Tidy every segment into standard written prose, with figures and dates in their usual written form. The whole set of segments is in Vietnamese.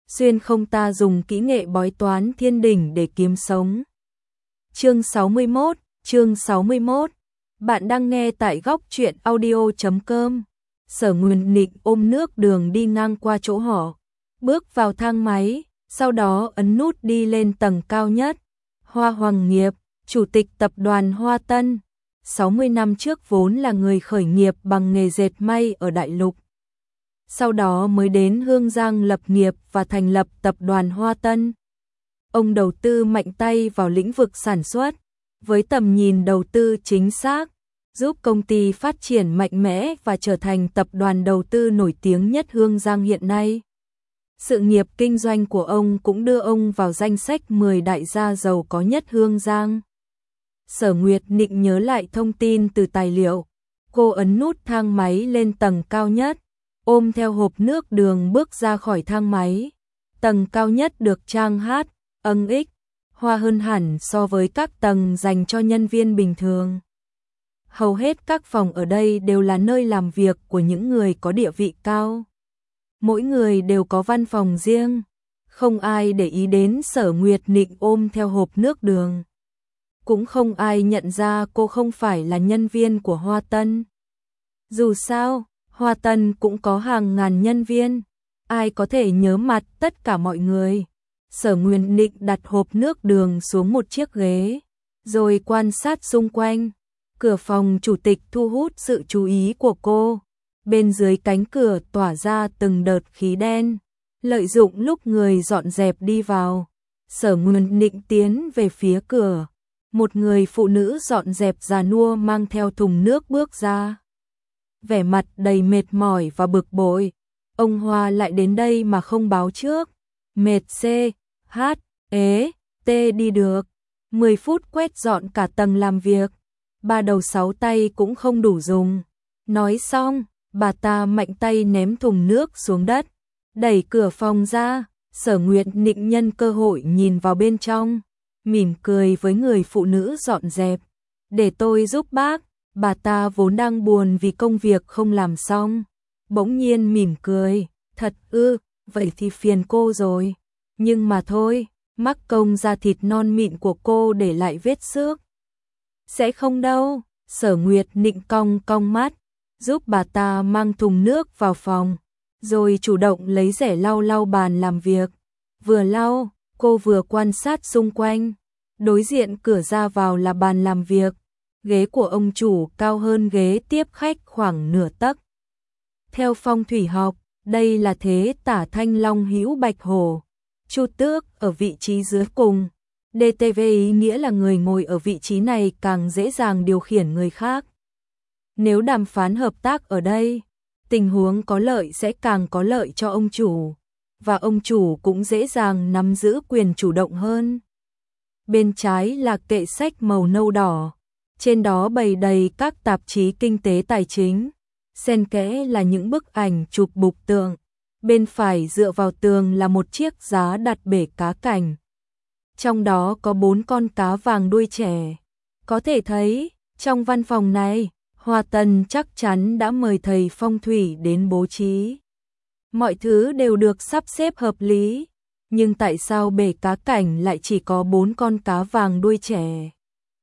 xuyên không ta dùng kỹ nghệ bói toán thiên đỉnh để kiếm sống. Chương 61. Bạn đang nghe tại góc truyện audio.com. Sở Nguyên Nịnh ôm nước đường đi ngang qua chỗ họ, bước vào thang máy, sau đó ấn nút đi lên tầng cao nhất. Hoa Hoàng Nghiệp, chủ tịch tập đoàn Hoa Tân, 60 năm trước vốn là người khởi nghiệp bằng nghề dệt may ở Đại Lục. Sau đó mới đến Hương Giang lập nghiệp và thành lập tập đoàn Hoa Tân. Ông đầu tư mạnh tay vào lĩnh vực sản xuất, với tầm nhìn đầu tư chính xác, giúp công ty phát triển mạnh mẽ và trở thành tập đoàn đầu tư nổi tiếng nhất Hương Giang hiện nay. Sự nghiệp kinh doanh của ông cũng đưa ông vào danh sách 10 đại gia giàu có nhất Hương Giang. Sở Nguyệt Nịnh nhớ lại thông tin từ tài liệu. Cô ấn nút thang máy lên tầng cao nhất, ôm theo hộp nước đường bước ra khỏi thang máy. Tầng cao nhất được trang hát, ích, hoa hơn hẳn so với các tầng dành cho nhân viên bình thường. Hầu hết các phòng ở đây đều là nơi làm việc của những người có địa vị cao. Mỗi người đều có văn phòng riêng, không ai để ý đến Sở Nguyệt Nịnh ôm theo hộp nước đường. Cũng không ai nhận ra cô không phải là nhân viên của Hoa Tân. Dù sao, Hoa Tân cũng có hàng ngàn nhân viên, ai có thể nhớ mặt tất cả mọi người. Sở Nguyệt Nịnh đặt hộp nước đường xuống một chiếc ghế, rồi quan sát xung quanh. Cửa phòng chủ tịch thu hút sự chú ý của cô. Bên dưới cánh cửa tỏa ra từng đợt khí đen, lợi dụng lúc người dọn dẹp đi vào. Sở Nguyệt Nịnh tiến về phía cửa. Một người phụ nữ dọn dẹp già nua mang theo thùng nước bước ra. Vẻ mặt đầy mệt mỏi và bực bội. Ông Hoa lại đến đây mà không báo trước. Mệt đi được. 10 phút quét dọn cả tầng làm việc. 3 đầu 6 tay cũng không đủ dùng. Nói xong, bà ta mạnh tay ném thùng nước xuống đất, đẩy cửa phòng ra. Sở Nguyệt Nịnh nhân cơ hội nhìn vào bên trong, mỉm cười với người phụ nữ dọn dẹp. Để tôi giúp bác. Bà ta vốn đang buồn vì công việc không làm xong, bỗng nhiên mỉm cười. Thật ư, vậy thì phiền cô rồi. Nhưng mà thôi, mắc công da thịt non mịn của cô để lại vết xước. Sẽ không đâu. Sở Nguyệt Nịnh cong cong mắt, giúp bà ta mang thùng nước vào phòng, rồi chủ động lấy rẻ lau lau bàn làm việc. Vừa lau, cô vừa quan sát xung quanh. Đối diện cửa ra vào là bàn làm việc. Ghế của ông chủ cao hơn ghế tiếp khách khoảng nửa tấc. Theo phong thủy học, đây là thế tả Thanh Long Hữu Bạch Hổ. Chu Tước ở vị trí dưới cùng. DTV ý nghĩa là người ngồi ở vị trí này càng dễ dàng điều khiển người khác. Nếu đàm phán hợp tác ở đây, tình huống có lợi sẽ càng có lợi cho ông chủ, và ông chủ cũng dễ dàng nắm giữ quyền chủ động hơn. Bên trái là kệ sách màu nâu đỏ, trên đó bày đầy các tạp chí kinh tế tài chính, xen kẽ là những bức ảnh chụp bục tượng. Bên phải dựa vào tường là một chiếc giá đặt bể cá cảnh. Trong đó có 4 con cá vàng đuôi trẻ. Có thể thấy, trong văn phòng này, Hoa Tân chắc chắn đã mời thầy phong thủy đến bố trí. Mọi thứ đều được sắp xếp hợp lý, nhưng tại sao bể cá cảnh lại chỉ có 4 con cá vàng đuôi trẻ?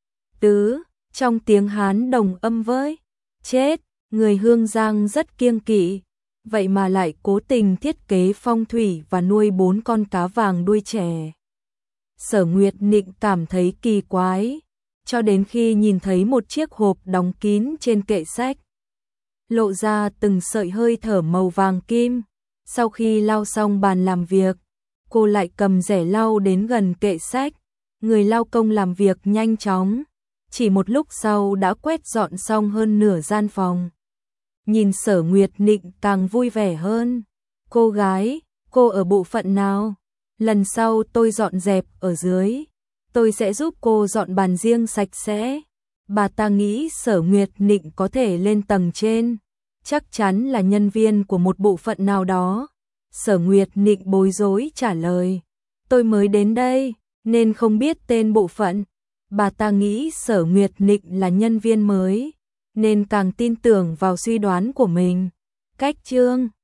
Trong tiếng Hán đồng âm với chết, người Hương Giang rất kiêng kỵ, vậy mà lại cố tình thiết kế phong thủy và nuôi 4 con cá vàng đuôi trẻ. Sở Nguyệt Nịnh cảm thấy kỳ quái, cho đến khi nhìn thấy một chiếc hộp đóng kín trên kệ sách, lộ ra từng sợi hơi thở màu vàng kim. Sau khi lau xong bàn làm việc, cô lại cầm rẻ lau đến gần kệ sách. Người lau công làm việc nhanh chóng, chỉ một lúc sau đã quét dọn xong hơn nửa gian phòng. Nhìn Sở Nguyệt Nịnh càng vui vẻ hơn. Cô gái, cô ở bộ phận nào? Lần sau tôi dọn dẹp ở dưới, tôi sẽ giúp cô dọn bàn riêng sạch sẽ. Bà ta nghĩ Sở Nguyệt Nịnh có thể lên tầng trên, chắc chắn là nhân viên của một bộ phận nào đó. Sở Nguyệt Nịnh bối rối trả lời, tôi mới đến đây, nên không biết tên bộ phận. Bà ta nghĩ Sở Nguyệt Nịnh là nhân viên mới, nên càng tin tưởng vào suy đoán của mình. Cách chương